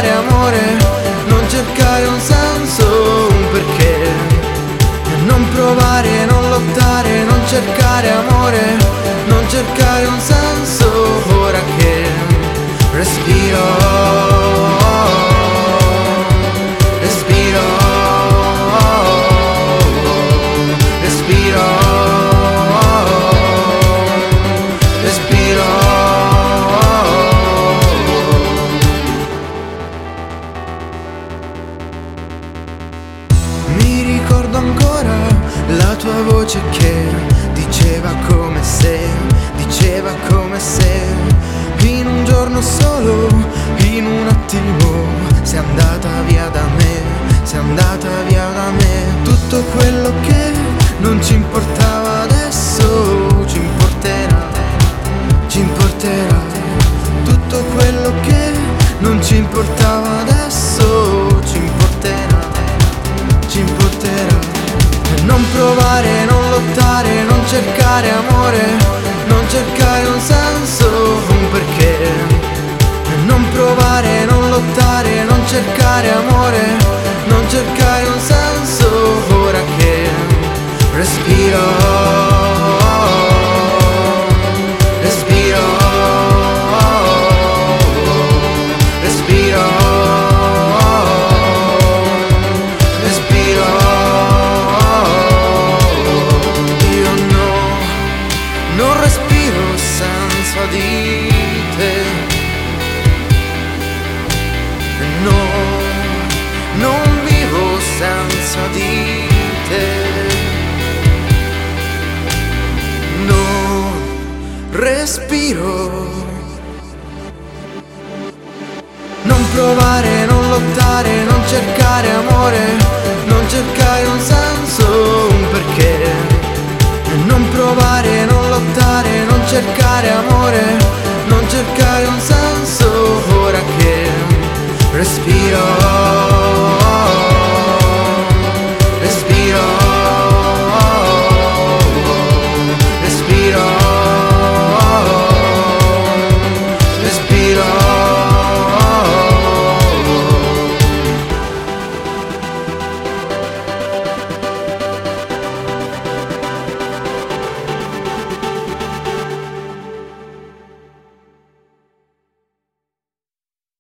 cercare amore, non cercare un senso, un perché. Non provare, non lottare, non cercare amore, non cercare un senso, ora che respiro. Mi ricordo ancora la tua voce che diceva come se in un giorno solo, in un attimo sei andata via da me, sei andata via da me. Tutto quello che non ci importava adesso ci importerà, ci importerà. Tutto quello che non ci importava adesso ci importerà, ci importerà. Non provare, non lottare, non cercare amore, non cercare un senso, un perché. Non provare, non lottare, non cercare amore, non cercare un senso, ora che respiro. Non vivo senza di te, non respiro. Non provare, non lottare, non cercare amore, non cercare un senso, un perché. Non provare, non lottare, non cercare amore, non cercare un senso, ora che respiro.